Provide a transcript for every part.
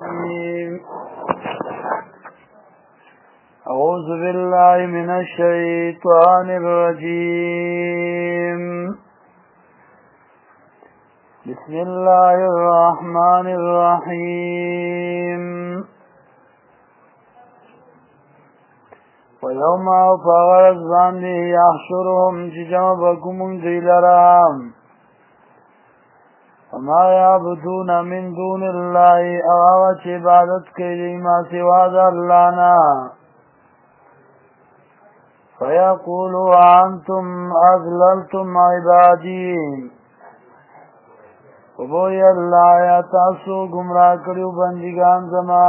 أعوذ بالله من الشيطان الرجيم. بسم الله الرحمن الرحيم. ويوم فغرز باندې يحشرهم جمع بكم دلرام وما يعبدون من دون الله او عبادت کوي ما سوا د الله نه فيقولوا أنتم أذللتم عبادي وبوي الله یا تاسو گمراه کړو بندگان زما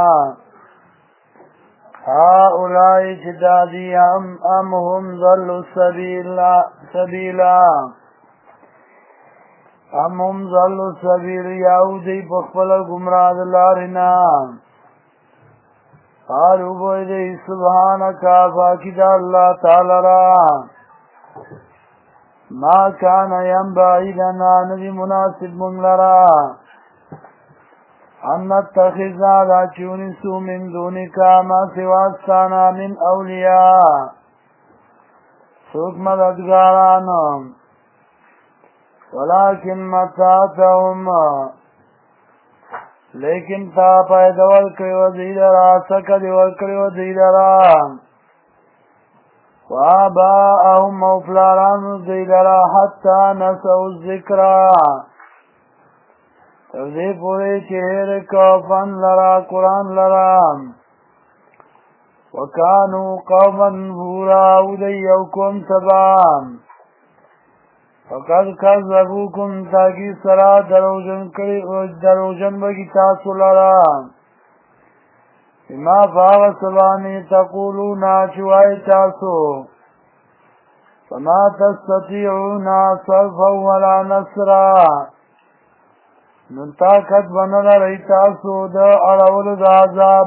هؤلاء جدادي أم هم ضلوا سبيلا ام هم ضلوا السبيل یاودی بخفل گمراه لارنا قالوا بویدی سبحانك فاکد اللہ تعالی را ما كان ينبغي لنا ندی مناسب من لرا ان نتخذ لا چونسو من دونك ما سواستانا من اولیاء سوک مددگاران ولكن متعتهم لیکن تا پیداول کریو دیدرا سکدی ورکریو دیدرا وآباءهم موفلاران دیدرا حتی نسو الذکرا تفضی پوری چهر کافن لرا قرآن لرا وکانو قوما بورا ودیوکم سبام فقد کذبوکم تاکی سرا دروجن بگی تاسو لرا بما فاغ سبانی تقولون چوائی تاسو فما تستطيعون صرفا ولا نصرا ننطاقت بنل رئی تاسو دا اڑول دا عذاب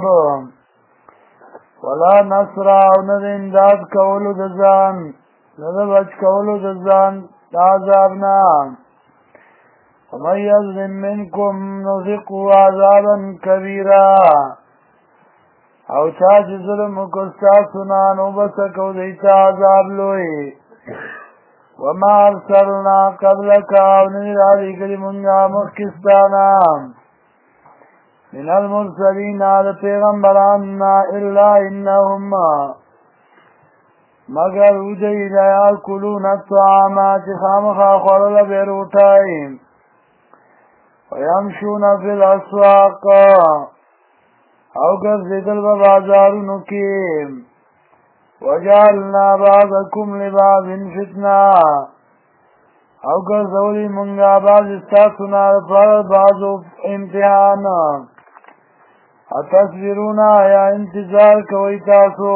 ولا نصرا ند انداد کولو دا زان ند بچ کولو دا زان عذابنا ومن يظلم منكم نذقه عذابا كبيرا او چاچ ظلم کستا سنانو بسکو دیتا عذاب لوئی وما ارسلنا قبلك ونیر آلی کلی منگا مخکستانا من المرسلین آل پیغمبراننا الا انهم مگر اوجی لیا کلون الطعامات خامخا خورل بیروتائیم ویمشون فی الاسواق او گرزدل ببازارونو کیم وجعلنا بعضکم لبعض فتنہ او گرزولی منگا بعض استاسونا پر بعضو امتحان اتصبرون یا انتظار کوئی تاسو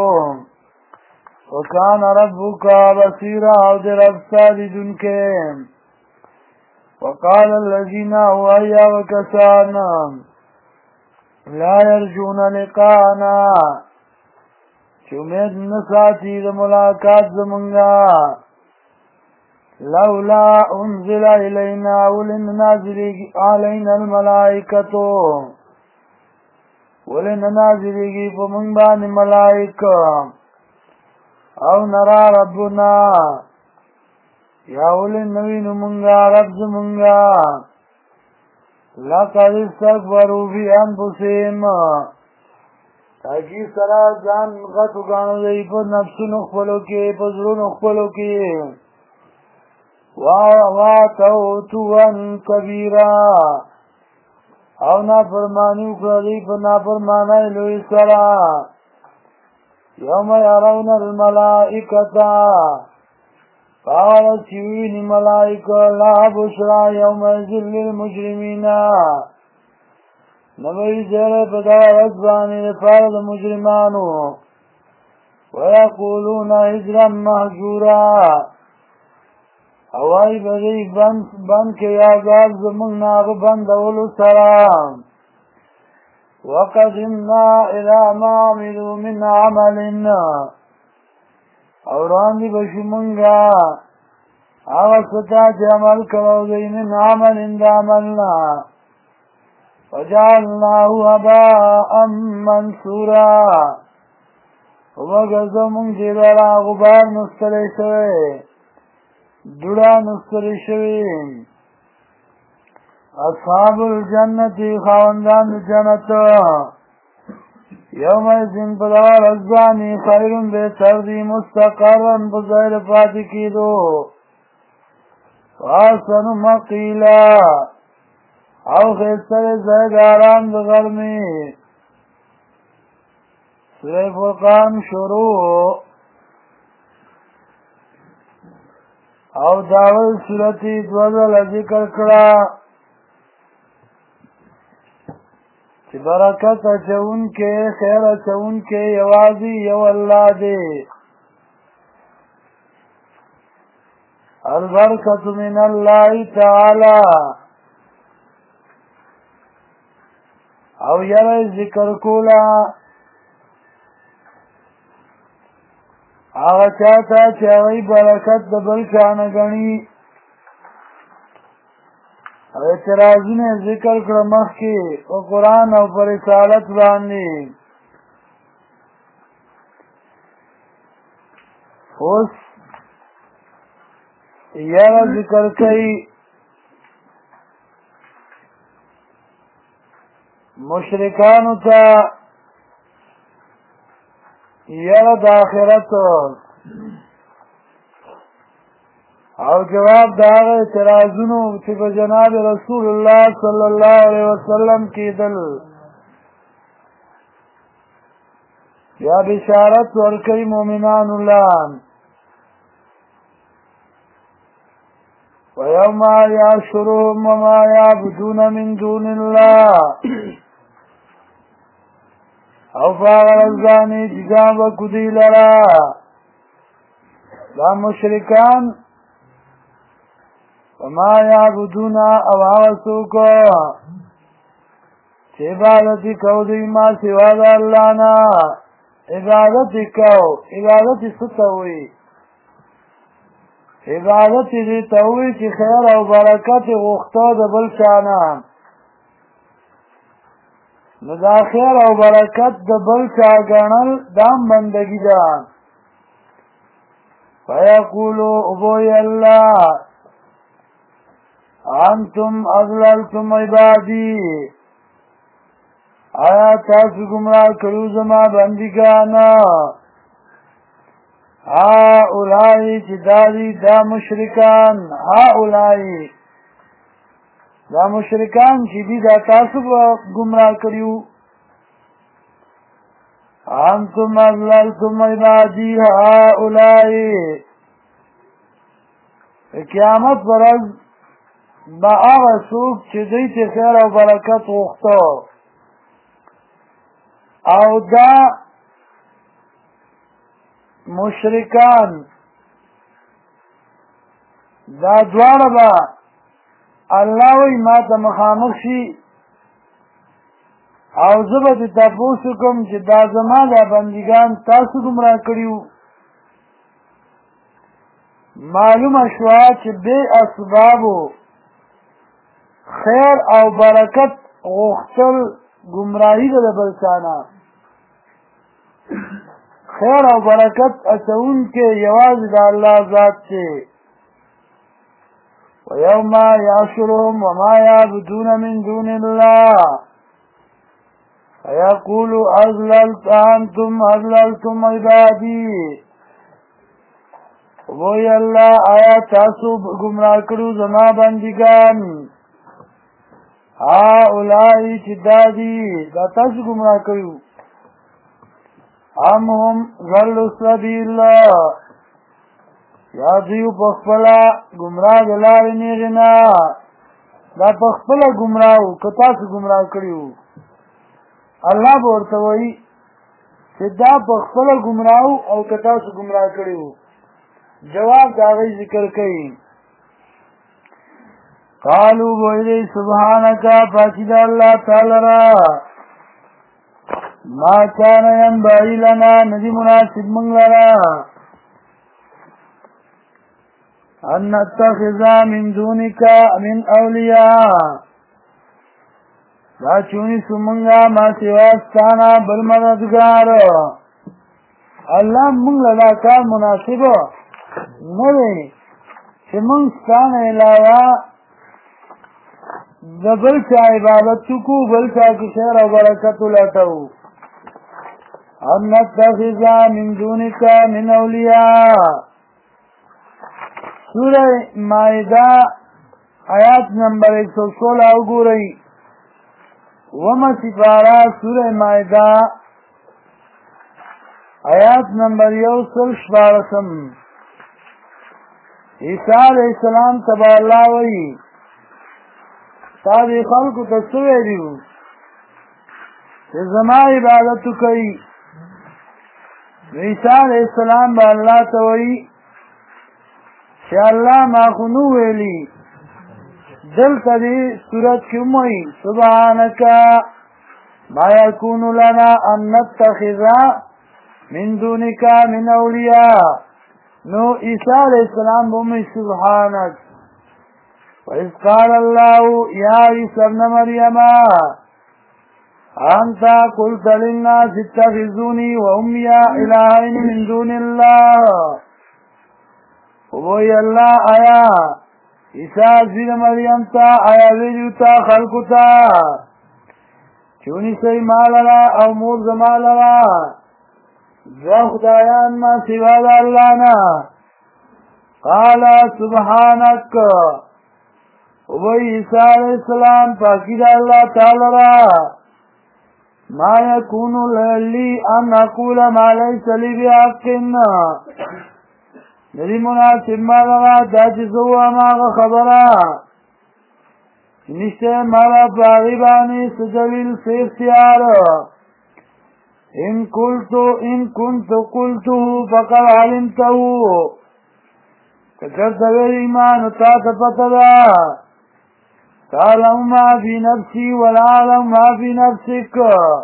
وکان ربک بصیرا او در ابصار دنکے وقال الذین ایا وکسان لا يرجون لقاءنا چومید نساتی دا ملاقات زمنگا لولا انزل الینا ولن نازلی علینا الملائکتو ولن نازلی پمنگبانی ملائکہ او نرا ربنا یا ولن نوین منگا رب زمنگا لقد استكبروا في انفسهم تاکی سرا جان غطو گانو دی پر نفسو نخپلو کی پزرو نخپلو کی واتو توان کبیرا او نا فرمانیو کردی پر نا فرمانای لوی سرا یوم یرون الملائکتا قالت چوین ملائکہ لا بشرا یوم ذل للمجرمین نبی زیر پدارت بانی لفارد مجرمانو ویقولون حجرا محجورا اوائی بدی بند کے یازار زماننا بند اولو سرام وقدمنا الى ما عملوا من عملنا اوران دی بشمنگا آغا ستا چه عمل کرو دی من عمل اند عملنا وجعلناه هباء منثورا وګرځو مونږ دې لاره غبار نستلی شوی دوړه نستلی شوی اصحاب الجنة خاوندان جنت یوم ازن پدوار ازانی خیرون بہتر دی مستقرن بزیر پاتی کی دو واسن مقیلا او خیستر زیداران بغرمی سورہ فرقان شروع او داول سورتی دوزل ذکر کرا چی برکت اچون کے خیر اچون کے یوازی یو اللہ دے البرکت من اللہ تعالی او یر ذکر کولا آغا چاہتا چاہی برکت دبل چانگنی او اعتراضونه ذکر کړه مخکې او قرآن او پر رسالت باندې اوس یاره ذکر کوي مشرکانو ته یاره د آخرت او جواب داغه اعتراضونو چې په جناب رسول الله صلی الله علیه وسلم کېدل یا بشارت ورکوي مؤمنان الله ويوم يحشرهم وما يعبدون من دون الله او فارزانی جزام و کدی لرا دا مشرکان وما يعبدون او آوسوکو چه عبادتی کو دی ما سوا دا اللہ نا عبادتی کو عبادتی ستوئی عبادتی دی توئی چی خیر او برکت غختو دا بلچانا ندا خیر او برکت دا بلچا گنل دام بندگی دا فیقولو ابوی اللہ انتم اضللتم عبادی آیا تاسو گمراه کړو زما بندګانا هؤلاء چې دا مشرکان هؤلاء دا مشرکان چې دي دا تاسو گمراه کړیو انتم اضللتم عبادی هؤلاء قیامت ورځ با آغا سوک چه دیتی خیر و برکت غختو او دا مشرکان دا دوار با اللہ وی ما تا مخامخ شی او زبت تپوسو کم چه دا زمان دا بندگان تاسو گمراه کریو معلوم شوا چه بے اسبابو خیر او برکت غختل گمراهی ده بلچانا خیر او برکت اچون کے یواز دا اللہ ذات چه ویوم یعشرهم وما یعبدون من دون اللہ فیقول انتم اضللتم عبادی وی اللہ آیا تاسو گمراہ کرو زما بندگان هؤلاء چدادی دا تاسو گمراه کړو هم ضل السبیل یا دیو پخپلا گمراه دلارې نیغنا دا پخپلا گمراهو که تاسو گمراه کړو الله به ورته وایي چې دا پخپلا گمراهو او که تاسو گمراه کړو جواب د هغې ذکر کوي قالوا بوئلی سبحانك پاکی دا اللہ تعالی را ما كان ينبغي لنا ندی مناسب منگ لرا ان نتخذ من دونك من اولیاء دا چونی سمنگا ما سواستانا بل مددگار اللہ منگ لدا کار مناسب نوے چه منگ ستان علاوہ دا بل چا عبادت چکو بل چا کشیر و برکت لٹو ام نتخذا من دونکا من اولیاء سورہ مائدہ آیات نمبر 116 گو رہی وما سپارہ سورہ مائدہ آیات نمبر 116 عیسیٰ علیہ السلام تبا اللہ وی تابی خلق تسوے دیو زما عبادتو کئی عیسیٰ علیہ السلام با اللہ توئی شاء اللہ ما خنو ویلی دل تدی سورت کیوموئی سبحانکا ما یکون لنا ان نتخذا من دونکا من اولیاء نو عیسیٰ علیہ السلام بومی سبحانک وَإِذْ قَالَ اللَّهُ يَا عِيسَى ابْنَ مَرْيَمَ أَنْتَ قُلْتَ لِلنَّاسِ اتَّخِذُونِي وَأُمِّيَ إِلَٰهَيْنِ مِن دُونِ اللَّهِ وہی اللہ آیا عیسیٰ زیر مریم تا آیا ویلیو تا خلقو تا چونی سی مالرا او مور زمالرا دو خدایان ما سوا دا اللہ نا قال سبحانک وہی عیسیٰ علیہ السلام پاکی دا اللہ تعالی را ما یکون لی ان اقول ما لیس لی بحق ندی مناسب مالا دا چیزو اماغ خبرا نشتے مالا باغیبانی سجویل سیف سیار ان کنتو قلتو فقر علمتو کچر دویر ایمان تا تپتدا تعلم ما فی نفسی ولا علم ما فی نفسک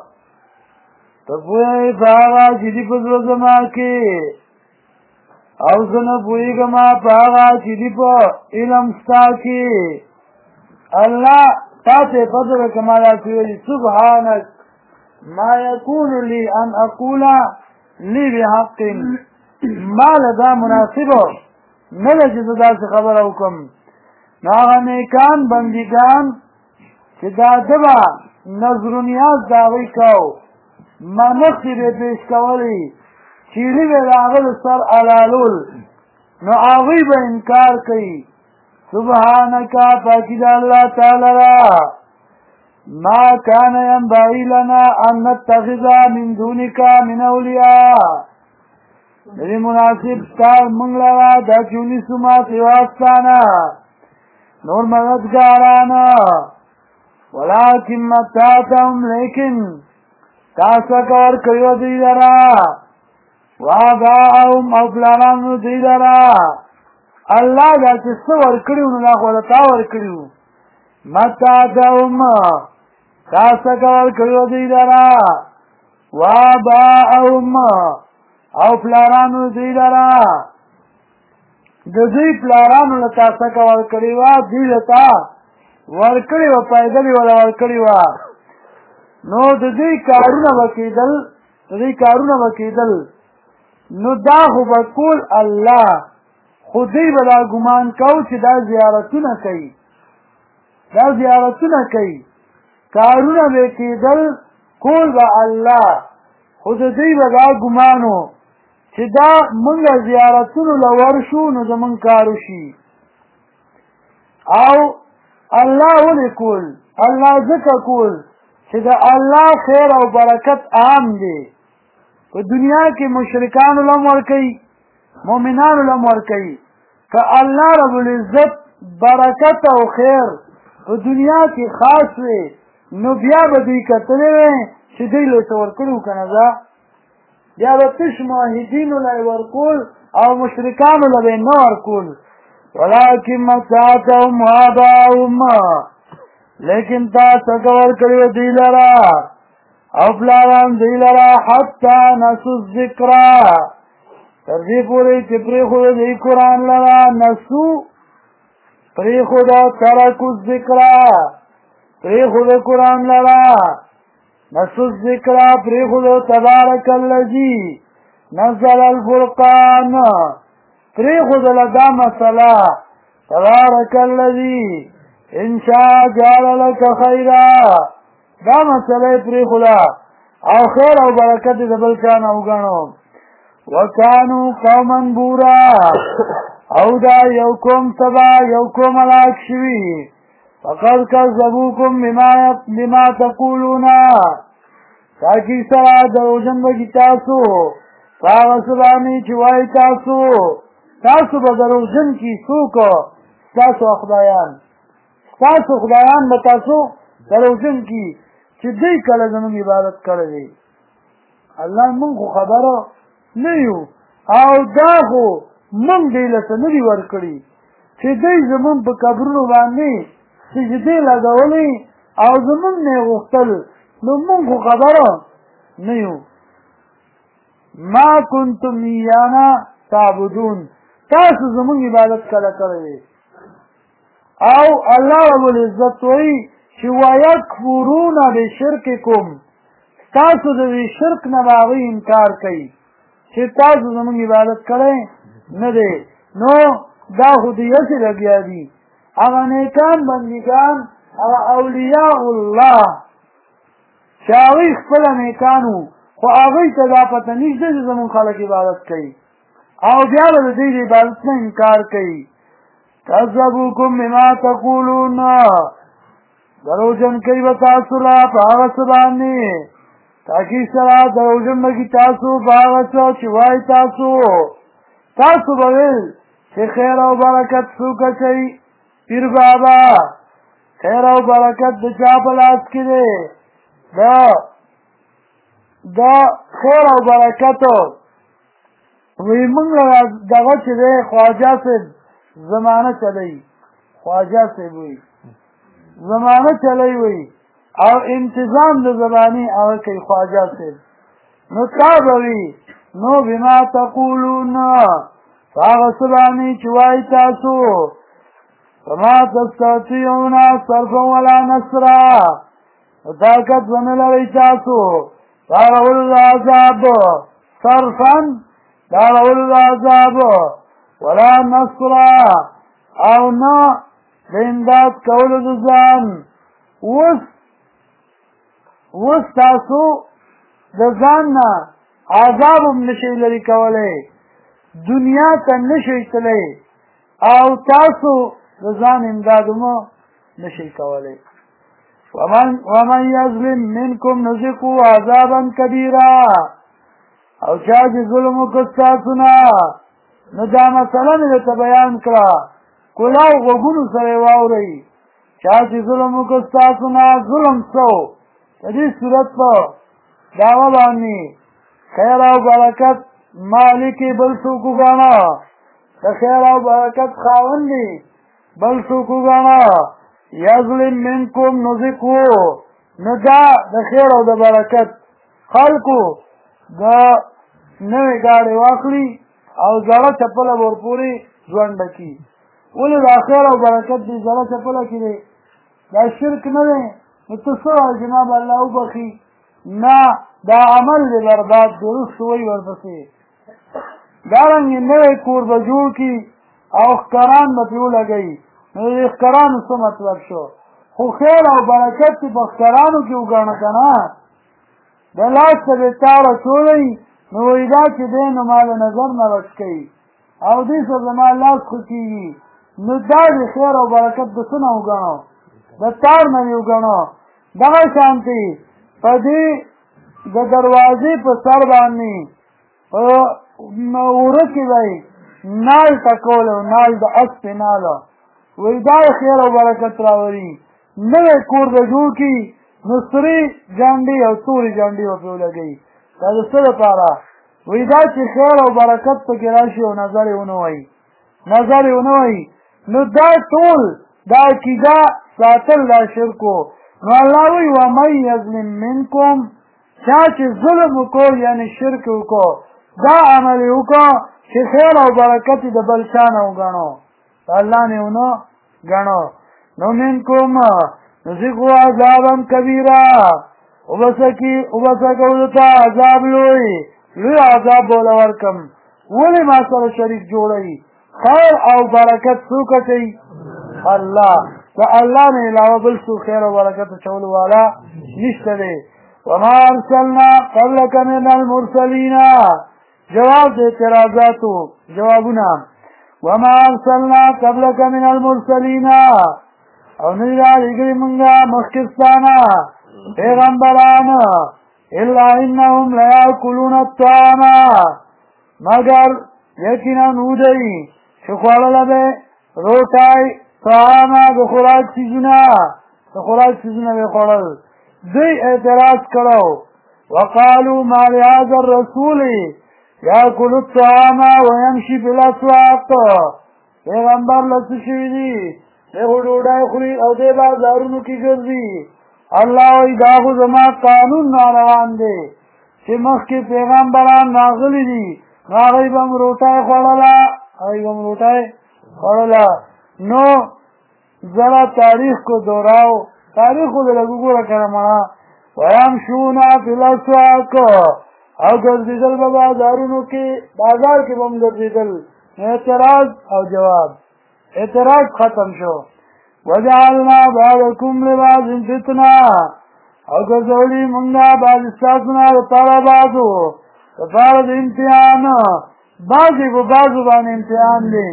تپوئی فاغا چیدی پزر زمان کے او زنه پویگما پاغا چی دی پا علم ستا کی اللہ تاتے پدر کمالا سویلی سبحانک ما یکون لی ان اقولا لی بحق مال دا مناسبو نلجد دا سے خبر اوکم ناغا نیکان بندگان چی دا دبا نظر و نیاز داغی کاؤ ما نقصی بے پیش کولی چیلی بے لاغل سر علالول نو آغی با انکار کئی سبحانکا پاکی دا اللہ تعالی را ما کان ینبغی لنا ان نتخذا من دونکا من اولیاء میری مناسب تار منگلرا دا چونی سما سواستانا نور مددگارانا ولیکن متاتم لیکن تاسا کور کریو دی لرا وآباءهم او پلانانو دی لرا اللہ دا چست ورکڑیو نو لاخو لتا ورکڑیو متاتهم تاسا کور کریو دی لرا وآباءهم او پلانانو دی لرا دی پلانانو لتا سکا ورکڑیوا دی لتا ورکڑیوا پیدلی ولا ورکڑیوا نو دی کارونا وکیدل نو دا خو بکول اللہ خودی بدا گمان کو چی دا زیارتونا کئی کارونا وکیدل کول با اللہ خودی بدا گمانو چی دا منگا زیارتونو لورشو نو دا من کارو شی او اللہ ولی کول اللہ ذکر کول چی دا اللہ خیر او برکت عام دی کہ دنیا کے مشرکان علم ورکی مومنان علم ورکی کہ اللہ رب العزت برکت و خیر تو دنیا کی خاص وے نو بیا بدی کتنے وے چی دی لیتا ورکلو کنزا بیا بتش موحدین علی ورکول او مشرکان علی نو ورکول ولیکن متاتهم وآباؤهم لیکن تا سکور کریو دی لرا او پلاران دی لرا حتی نسو الذکرہ تردی پوری چی پریخو دی قرآن لرا نسو پریخو دا ترکو الذکرہ پریخود قرآن لرا نسو الذکر پریخود تبارک اللذی نزل الفرقان پریخود لدا مسئلہ تبارک اللذی انشاء جعل لك خیرا دا مسئلہ پریخودا او خیر او برکت دبل چانا اگانو وکانو قوما بورا او دا یوکم تبا یوکم علاق شوی فقد کذبوکم بما تقولونا تاکی سرا دروجن بگی تاسو فاغسبانی چوائی تاسو با دروجن کی سوکو تاسو خدایان بتاسو دروجن کی چی دی کل زمان عبادت کرده اللہ من خو خبرو نیو او دا خو من دیلتا ندی ورکڑی چی دی زمان پا کبرونو باننی سجدی لگولی او زمان نی غختل نو من خو خبرو نیو ما کنتم ایانا تعبدون تاسو زمان عبادت کل کرده او اللہ رب العزت وی چی وَيَكْفُرُونَ بِشِرْكِكُمْ تاسو دوی شرک نباغی انکار کئی چی تاسو زمان عبادت کریں ندے نو دا خودیہ سے لگیا دی اگا نیکان بندگان اگا اولیاء اللہ چاوی خپل نیکانو خو آغی تدا پتا نیشتے چی زمان خلق عبادت کئی او بیالا دی عبادت نے انکار کئی کذبوکم بما تقولون دروجن کئی بتاسولا پاغس بانی تاکی سرا دروجن بگی تاسو پاغسو چوائی تاسو بویل چی خیر و برکت سوکا چی پیر بابا خیر و برکت دچا پلاس کی دے دا خیر و برکتو وی منگ دغا چی دے خواجہ سے زمانہ چلی خواجہ سے ہوئی زمانہ چلی ہوئی اور انتظام دو زبانی اور کئی خواجہ سے نو تابوی نو بما تقولون فاغسبانی چوائی تاسو فما تستطيعون صرفا ولا نصرا طاقت ونلوی تاسو دارول العذاب صرفا دارول العذاب ولا نصرا او نا لینداد کول دزان وس تاسو دزان نا عذابم نشی لری کوله دنیا تا نشی تلی او تاسو دزان امدادمو نشی کوله ومن یظلم منکم نزقو عذابا کبیرا او چاچ ظلمو کستاسونا نو دا مسئلہ میں تا بیان کرا کلاو غگونو سرے واؤ رئی چاچی ظلمو کستاسونا ظلم سو تدی صورت پا دعوی بانی خیر و برکت مالکی بلسوکو گانا تا خیر و برکت خاوندی بلسوکو گانا یظلم منکم نزکو ندا دا خیر و دا برکت خلقو دا نوی گاڑی واقلی او زړه چپله ورپورې ژوند کی ولې د خیر او برکت دې زړه چپله کې دی دا شرک نه دی نو ته څه وایې جناب الله وبخي نه دا عمل دی برباد دی وروسته وایي ورپسې دارنګې نوی کور به جوړ کړي او ښکران به پرې ولګوي نو د ښکرانو څه مطلب شو خو خیر او برکت دې په ښکرانو کې وګڼه که نه د لاس ته دې تاړه چولی نو ویدا چې دی نو مال نظر نه رد کوي او دې سره زما لاس خو کېږي نو دا د خیر او برکت د څه نه وګڼو د تار نه یې وګڼو دغه شانتې په دې د دروازې په سر باندې په وره کې به نال ټکول او نال د اسپې ناله وایي دا خیر او برکت راولي نوی کور به جوړ کړي نو سرې جانډې او تورې جانډې به پرې ولګوي دا د څه لپاره وایي دا چې خیر او برکت پکې راشي او نظر یې ونه وایي نو دا ټول دا عقیده ساتل دا شرکو نو الله وایي ومن یظلم منکم چا چې ظلم وکړو یعنې شرک وکړو دا عمل یې وکړو چې خیر او برکت یې د بل چا نه وګڼو د الله نه ونه ګڼو نو منکم نذقه عذابا كبيرا وبسکو دتا عذاب لوی عذاب بولا ورکم ولی ما سره شریک جوړی خیر او برکت څوک کوي الله دا الله نه علاوه بل څوک خیر او برکت چول والا نشته دی وما ارسلنا قبلك من المرسلين جواب د اعتراضاتو جوابونه وما ارسلنا قبلك من المرسلين او نه لګي مونږه مخکستانه پیغمبران الا انهم لا ياكلون الطعام مگر یقینا نودی شخواله به روټای طعام د خوراک چیزونه به خوړل دوی اعتراض کړو وقالوا ما لهذا الرسول ياكل الطعام ويمشي في الاسواق پیغمبر لته شوی دی له ډوډۍ خوري او د بازارونو کې ګرځي الله ای دا خو زما قانون ناروان دی چې مخکې پیغمبران راغلي دي هغوی به م روټۍ خوړله نو ذرا تاریخ کو دوراو تاریخ کو لګو ګوره کنه ما ويمشون في الاسواق او ګرځیدل به بازارونو کې بازار کې به م ګرځیدل اعتراض او جواب اعتراض ختم شو وجعلنا بعضكم لبعض فتنة او ګرځولي مونږه بعض ستاسو نه لپاره بعضو لپاره د امتحان بعضې په بعضو باندې امتحان دی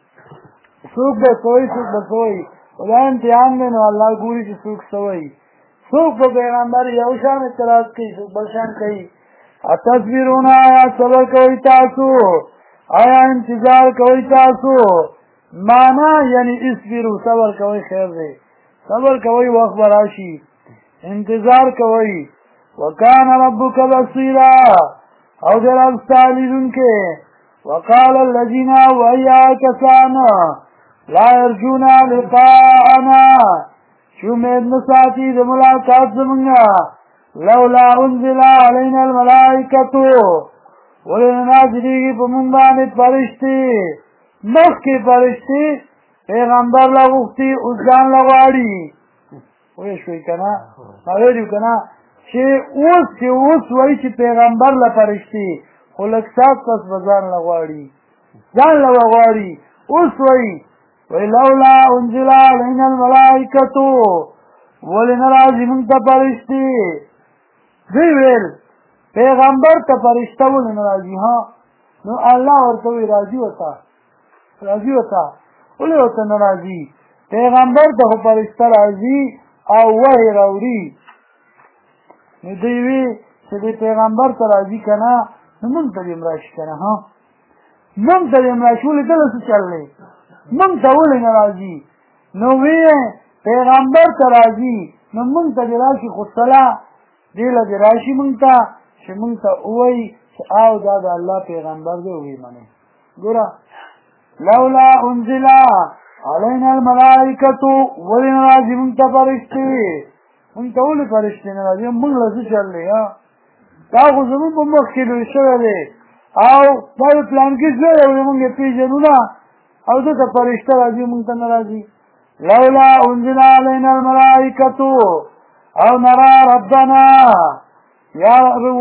څوک به سوی څوک به سوی دا امتحان دی نو الله ګوري چې څوک سوی څوک په پیغمبر یو شان اعتراض کوي څوک بل شان کوي اتصبرون آیا صبر کوئ تاسو آیا انتظار کوئ تاسو مانا یعنی اصبرو صبر کوئ خیر دی صبر کوئ وقت براشي انتظار کوئ وکان ربک بصیرا او در ابستالیدن کے وقال الذین ویا کسان لا یرجونا لقاءنا شمید نساتی د ملاقات زمنگا لولا انزل علینا الملائکتو ولن نازلیگی پا منبانی پرشتی مخی پرشتی پیغمبر لغوختی ازگان لغواری ویشوی کنا مغیریو کنا چې اوس وایي چې پیغمبر له فرشتي خو لږ ساعت پس به ځان له غواړي اوس وایي لولا انزل علینا الملائکتو ولې نه راځي موږ ته فرشتي دوی ویل پیغمبر ته فرشته ولې نه راځي نو الله ورته وایي راځي وته ولې ورته نه راځي پیغمبر ته خو فرشته راځي او وحی راوړي نو دوی وی چې د پیغمبر ته راځي که نه نو مونږ ته دې هم راشي که نه مونږ ته دې هم راشي ولې دله څه چل دی مونږ ته ولې نه راځي نو وی پیغمبر ته راځي نو مونږ ته دې راشي خو صلاح دې له دې راشي مونږ ته چې مونږ ته ووایي چې او دا د الله پیغمبر دی وی منئ ګوره لولا انزل علینا الملائکتو ولې نه راځي مونږ ته فرشتې مونږ ته ولې فرشتې نه راځي مونږ له څه چل دی دا خو زمونږ په مخ کې لوی شوی دی او دا د پلانکي زوی دی مونږ یې پېژنو نه او دلته فرشته راځي مونږ ته نه راځي لولا انزل علینا الملائکتو او نرى ربنا یا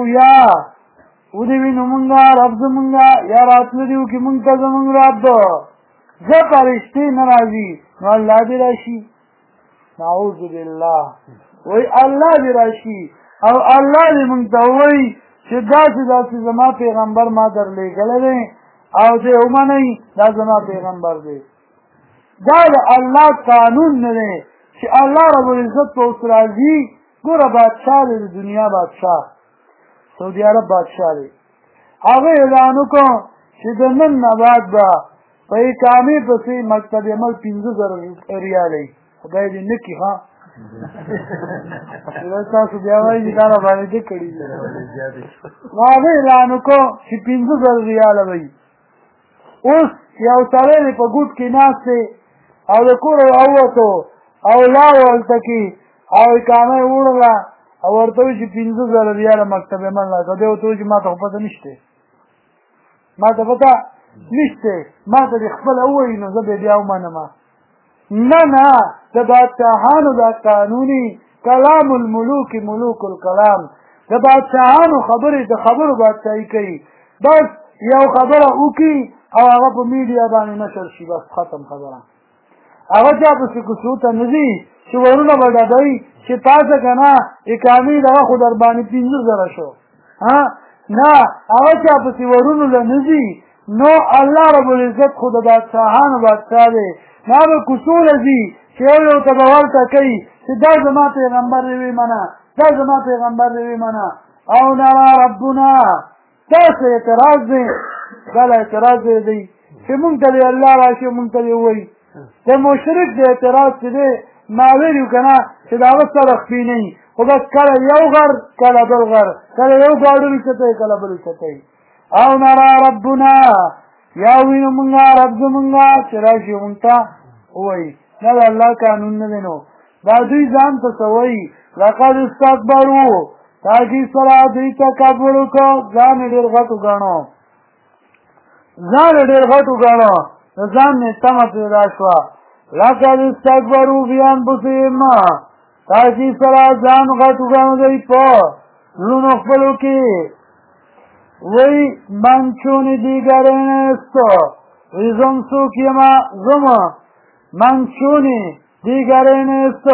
ودې وینو مونږه رب زمونږه یا راتلو دې وکړي مونږ ته زمونږ رب زه فرشتې نه راځي نو الله دې راشي نعوذ بالله وی الله دې راشي او الله دې مونږ ته وایي چې داسې زما پیغمبر ما درلېږلی دی او دې ومنئ دا زما پیغمبر دی دا د الله قانون نه دی چې الله رب العزت په اوس راځي ګوره بادشاه دی د دنیا بادشاه سعودي عرب بادشاه دی هغه اعلان وکړو چې د نن نه بعد به په اقامې پسې مکتب عمل 15,000 ریالۍ خدای دې نه کړي تاسو بیا وایئ چې دا راباندې دې کړي دي هغه اعلان وکړو چې 15,000 ریاله به وي اوس یو سړی دی په ګوټ کې ناست دی او د کوره راووتو او لاړو هلته کې او اقامه یې وړله او ورته وایي چې 15,000 ریاله مکتب عمل راکړه دی ورته وایي چې ما ته خو پته نشته ما ته دې خپله ووایي نو زه به بیا ومنم نه نه د بادشاهانو دا قانوني کلام الملوک ملوک الکلام د بادشاهانو خبرې د خبرو بادشاهي کوي بس یو خبره وکړي او هغه په میډیا باندې نشر شي بس ختم خبره هغه چا پسې کوڅو ته نه ځي چې ورونه به ډډوي چې تاسو که نه اقامې دغه خو در باندې 15,000 شو نه هغه چا پسې ورونو له نه ځي نو الله رب العزت خو د بادشاهانو بادشاه دی نه به کوڅو له ځي چې یو ته به ورته کوي چې دا زما پیغمبر دی وی منه دا زما پیغمبر دی وی منه او نرا ربنا داسې اعتراض دی دا اعتراض دی چې مونږ ته دی الله راشي مونږ ته دی ووایي د مشرک د اعتراض چې دی ما ویلي که نه چې د هغه سره خفي نه وي خو بس کله یو غر کله بل غر کله یو ګاډو وچتی کله بل وچتی او نرا ربنا یا وینو مونږه رب زمونږه چې راشي مونږ ته ووایي دا د الله قانون نه دی نو دا دوی ځان ته څه وایي لقد استکبرو تاکي سره دوی تکبر وکړو ځان یې ډېر غټ وګاڼو ځان یې تمه پیدا شوه لقد استکبرو فی انفسهم تاکي سره ځان غټ وګاڼو دوی په زړونو خپلو کې وی من چون دیگرین است وی زم څوک یمه زما من چون دیگرین است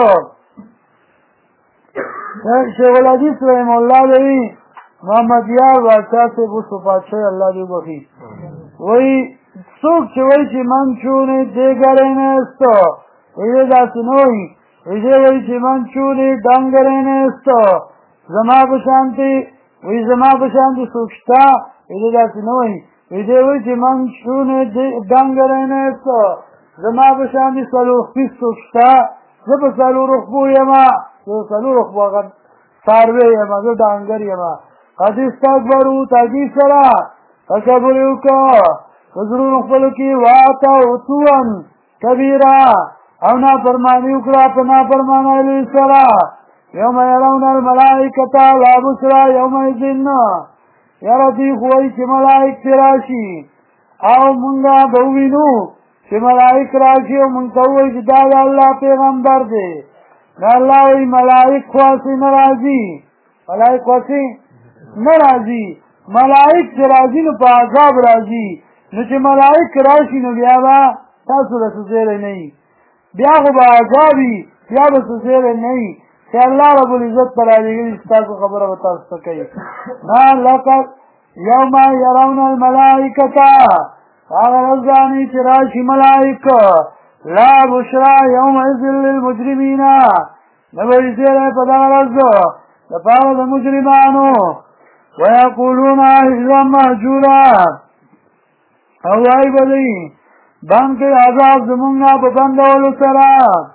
شیخ الحدیث رحم الله علیه محمد یار بادشاہ سے وہ صفات شوی الله دې وبخي وی څوک چې وایي چې من چون دیگرین است وی داسې نه وایي وی چې من چون ډنګرین است زما په شانتي وی زما په شانتي څوک شته وی داسې نه وایي وی چې من چون ډنګرین است زما په شانتي څلور خپې څوک شته زه په څلور خپو یم زه څلور خپو هغه څاروی یم زه ډنګر یم قد استکبرو تاکي سره تکبر یې وکړه په زړونو خپلو کې واتوا عتوا کبیره او نافرماني وکړه په نافرمانۍ سره یوم یرون الملائکة لا بشرى یومئذ یاره دوی خو وایي چې ملائک پرې راشي او مونږه به ووینو چې ملائک راشي او مونږ ته ووایي چې دا د الله پیغمبر دی دا الله وایي ملائک خواسې نه راځي ملائک خواسې نه راځي ملائک چې راځي نو په عذاب راځي نو چې ملائک راشي نو بیا به تاسو له څه زیری نه وي بیا خو به عذاب وي بیا به څه زیری نه وي چې الله رب العزت پر راځېږي چې تاسو خبره به تاسو ته کوي نه لکه یوم یرون الملائکة هغه ورځ باندې چې راشي ملائک لا بشرى یومئذ للمجرمین نه به زیری په دغه ورځ دپاره د مجرمانو ویقولون حجرا مهجورا او وایي به دوی بند کړي عذاب زمونږه په بندولو سره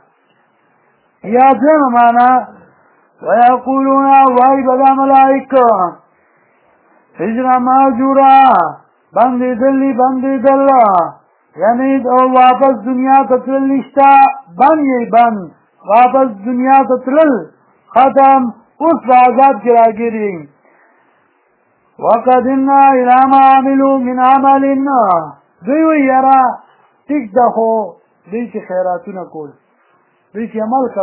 یا دویمه معنا ویقولون وایي به دا ملائک حجرا مهجورا بندېدل یعنی واپس دنیا ته تلل نشته بند یې بند واپس دنیا ته تلل ختم اوس په عذاب کې راګیر وقدمنا الى ما عملوا من عمل دوی وی یاره ټیک ده خو دوی چې خیراتونه کول دوی چې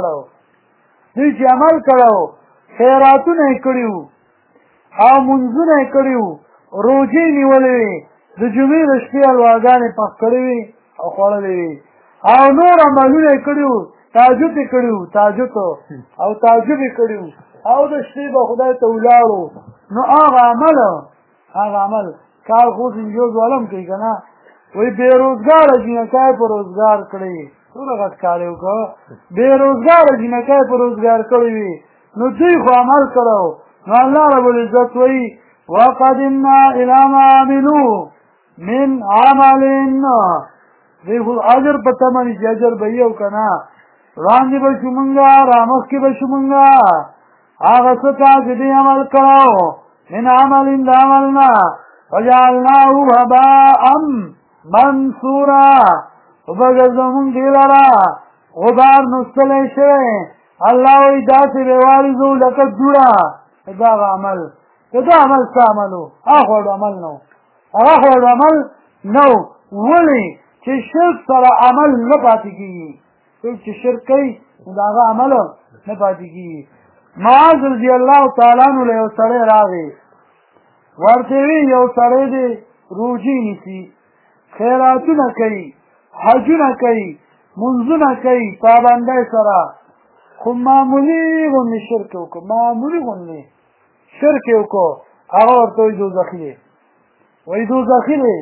عمل کړو خیراتونه یې کړي وو او منځونه یې کړي وو روژې نیولې وې د جمعې د شپې حلواګانې پخ کړې وې او خوړلې وې او نور عملونه یې کړي وو تهجد یې کړي وو تهجد او تعجب یې کړي وو او د شپې به خدای ته ولاړو نو هغه عمل کار خو سنجوز والم کوي که نه وی بېروزګاره جینکۍ په روزګار کړی څومره غټ کار یې وکړه بېروزګاره جینکۍ په روزګار کړی وي نو دوی خو عمل کړو نو الله رب العزت وایي وقدمنا الى ما عملوا من عمل دوی خو اجر په تمه دي چې اجر به یې او که نه وړاندې به شو مونږه رامخکې به شو مونږه هغه څه ته چې دوی عمل کړو من عمل د عملنا وجعلناه هباء منثورا وبګرځو مونږ دې لره غبار نوستلی شوی الله وایي داسې به والوځو لکه دوړه د هغه عمل د ده عمل څه عمل و هغه عمل نه ولې چې شرک سره عمل نه پاتې کېږي څوک چې شرک کوي نو د هغه عمل نه پاتې کېږي. معاذ رضی الله تعالی عنہ له یو سړی راغی، ورته وی یو سړی دی روژې نیسي، خیراتونه کوي، حجونه کوي، منځونه کوي پابندۍ سره، خو معمولي غوندې شرک وکړو، معمولي غوندې شرک یې وکړو، هغه ورته وایي دوزخي دی، وایي دوزخي دی.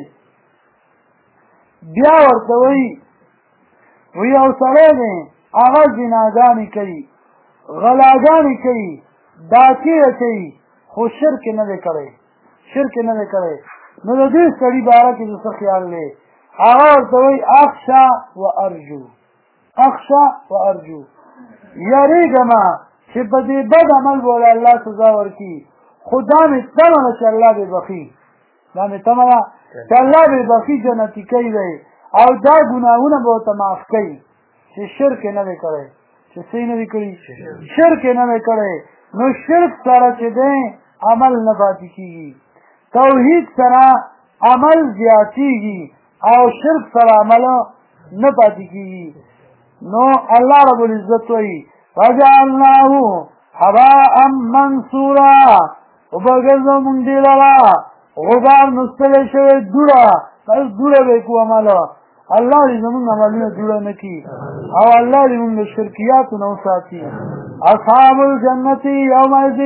بیا ورته وایي یو سړی دی هغه زناګانې کوي، غلاګانې کوي، ډاکې کوي، خو شرک یې نه دی کړی، شرک یې نه دی کړی. نو د دې سړي باره کې د څه خیال دی؟ هغه ورته وایي اخشا و ارجو، اخشا و ارجو، یریږم چې په دې بد عمل به الله سزا ورکړي، خو دا مې تمه ده چې الله به بخي، دا مې تمه ده چې الله به بخي، جنتي کوي دی او دا ګناهونه به ورته معاف کوي چې شرک یې نه دی کړی، چې څه یې نه دی کړي، شرک یې نه دی کړی. نو شرک سره چې دی عمل نه پاتې کېږي، توحید سره عمل زیاتېږي او شرک سره عمل نه پاتې کېږي. نو الله رب العزت وایي فجعلناه هباء منثورا، وبګرځو مونږ دې لره غبار نستلی شوی دوړه، بس دوړه به کوو عمل. الله دې زمونږ عملونه دوړه نه کړي او الله دې مونږ د شرکیاتو نه وساتي. اصحاب الجنة یومئذ،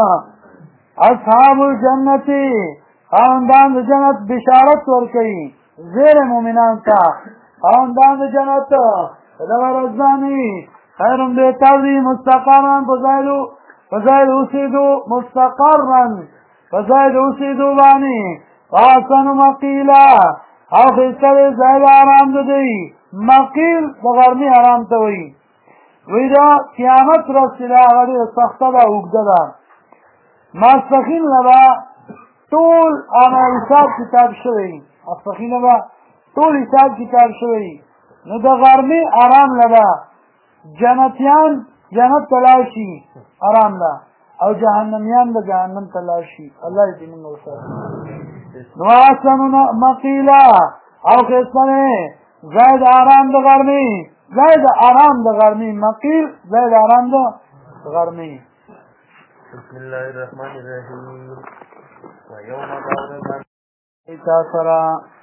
اصحاب الجنة خاوندان د جنت بشارت ورکوي زیر مؤمنان ته، خاوندان د جنت دغه ورځ باندې خیر بهتر دي، مستقرا په ځای د اوسېدو، مستقرا په ځای د اوسېدو باندې، واحسن مقیلا او ښایسته دی ځای د ارام د دی. مقیل د غرمې ارام ته وایي. وایي دا قیامت ورځ چې ده هغه ډېره سخته ده، اوږده ده. ماسپښین نه به ټول حساب کتاب شوی، ماسپښین نه به ټول حساب کتاب شوی. نو د غرمې ارام نه به جنتیان جنت ته لاړ شي، ارام ده، او جهنمیان به جهنم ته لاړ شي. الله دې موږ وساتي. نو احسن مقیلا او ښایسته دی ځای د ارام د غرمې، ځای د ارام د غرمې، مقیل ځای د ارام د غرمې. بسم الله الرحمن الرحیم. ویوم بعد سره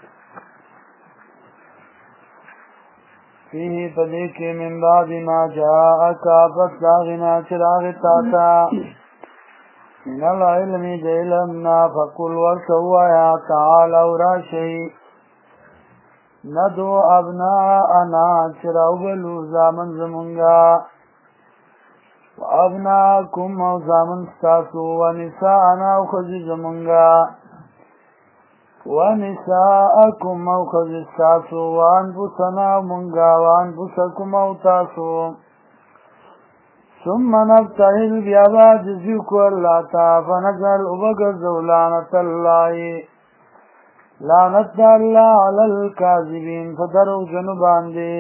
فيه پدې کې من بعد ما جاءك پس داغنا چراغ تاتا من العلم جعلنا فقل ورسوا يا تعالوا راشي ندو ابناءنا چراو بلو زامن زمونگا وابناءكم او زامن ستاسو ونساءنا او خزي زمونگا ونساءكم او خزي ستاسو وانفسنا منگا وانفسكم او تاسو ثم نبتهل بیابا جزیوکو اللہ تا فنزل ابگرزو لعنت اللہ، لعنت اللہ علی الكاذبین فدرو جنبان دے.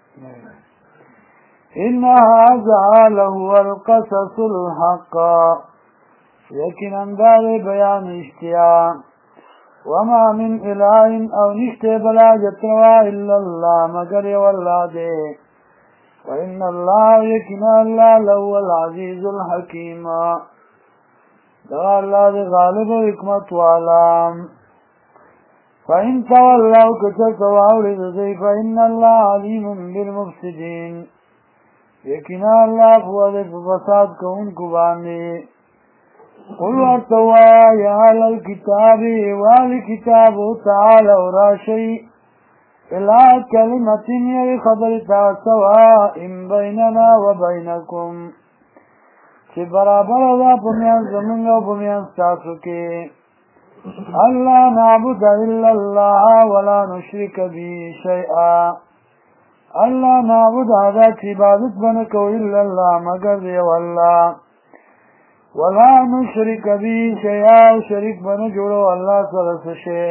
ان هذا لهو القصص الحق، یقین اندار بیان اشتیا. وما من الہ او نشت بلا جتروا الا اللہ مگر یو اللہ دے. وإن الله يكنا الله لهو العزيز الحكيم، دا الله دے غالب و حکمت والا. فإن تولوا كتتواو لذي فإن الله عليم بالمفسدين، يكنا الله هو دے فساد کون کباندے. قل ورتوا يا أهل الكتاب والكتاب تعالوا راشي إلى كلمة يي خبرتا سواء بيننا وبينكم، چې برابر ده په میان زمونږ او په میان ستاسو کې. الله نعبد الا الله ولا نشرك به شيئا، الله نعبد هذا چې عبادت بنه کوو الا الله مگر دی الله، ولا نشرك به شيئا شریک بنه جوړو الله سره څه شی.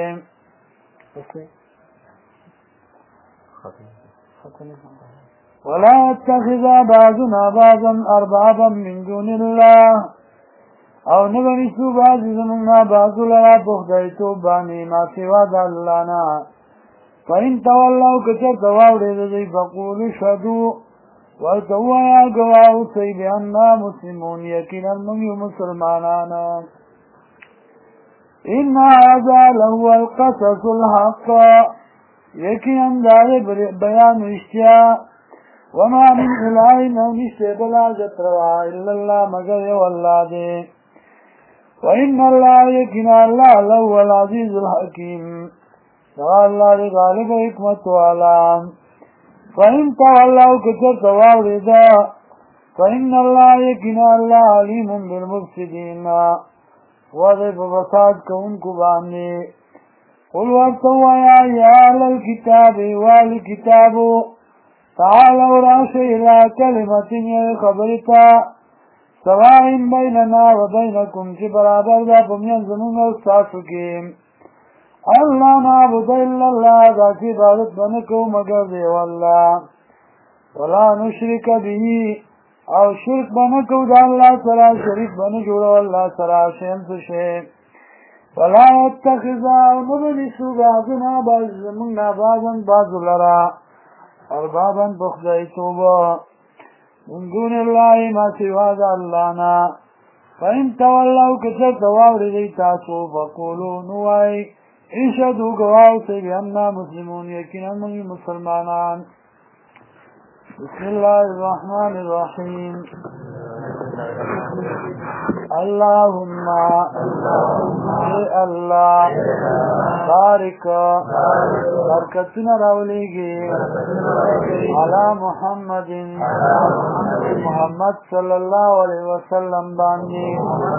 ولا يتخذ بعضنا بعضا اربابا من دون الله، او نبنسو بعض زمنا بعض لنا بخدایتو بانی ما سوا دا اللہ نا. فإن تولو کچر تواوڑی دی فقولو شهدو ورته ووایه ګواه اوسئ بأننا مسلمون یقینا موږ یو مسلمانان ان هذا لهو القصص الحق یقینا دا بیان رښتیا وما من اله نشته بل حاجت روا الا الله مگر یو الله دی وان الله یقینا الله لهو العزیز الحکیم دا الله دی غالب حکمت والا فإن تولوا كتبت واوردا فإن الله يقينا الله عليم بالمفسدين وذب فساد كونكو باني قل وارتوا يا أهل الكتاب والكتاب تعالوا راشي إلى كلمة خبرتا سواء بيننا وبينكم برابر ذا فمن زمون استعفكين اللہ نعبد الا اللہ ذاتی عبادت بنکو مگر دے واللہ ولا نشرک بھی او شرک بنکو دا اللہ سرا شریک بنجوڑو اللہ سرا شیمس شے ولا اتخذا نبنسو بعضنا بعضنا بعضا بعض لرا اربابا بخدای توبا من دون اللہ ما سواد اللہنا فإن تولو کچر تواوری دیتاسو فقولو نوائی اشهدوا گواہ سے بأننا مسلمون یقینا من مسلمانان بسم اللہ الرحمن الرحیم اللهم اے اللہ بارک برکتنا راولیگی علی محمد محمد صلی اللہ علیہ وسلم باندی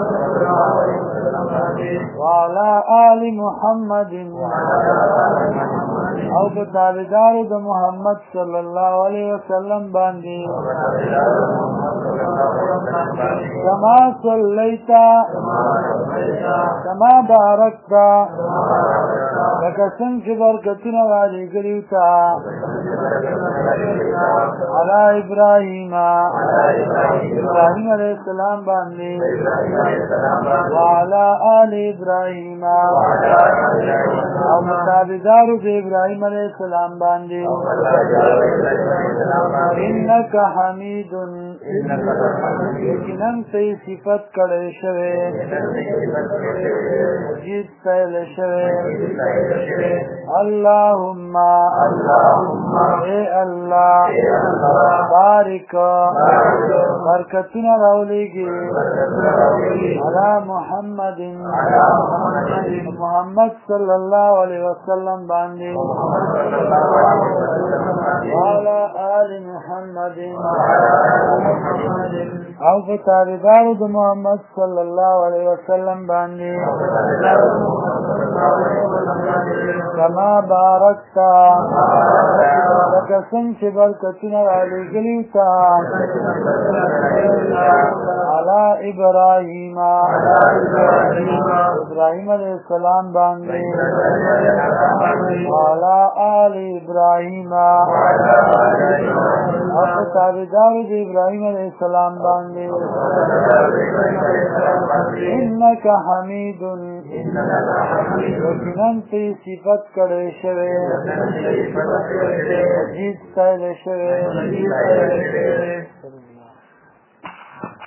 وعلى آل محمد او بتابدار دا محمد صلی اللہ علیہ وسلم باندی كما صليت كما باركت لك سنك بركتنا وعلي قريوتا على إبراهيم عليه السلام باندي وعلى آل إبراهيم او متابدار إبراهيم عليه السلام باندي إنك حميد یقیناً تی صفت کڑے شوے مجید سیل شوے اللہم اے اللہ بارک برکتنا رولیگی علی محمد محمد صلی اللہ علیہ وسلم باندی وعلى آل محمد او فتابدار دا محمد صلی اللہ علیہ وسلم باندی کما بارکتا لکا سنچ برکتنا علی گلیتا علی ابراہیم ابراہیم علیہ السلام باندی وعلى آل ابراہیم او فتابدار دا ابراہیم علیہ السلام باندی انکا حمید یقیناً تی صفت کڑے شوے مجید سیل شوے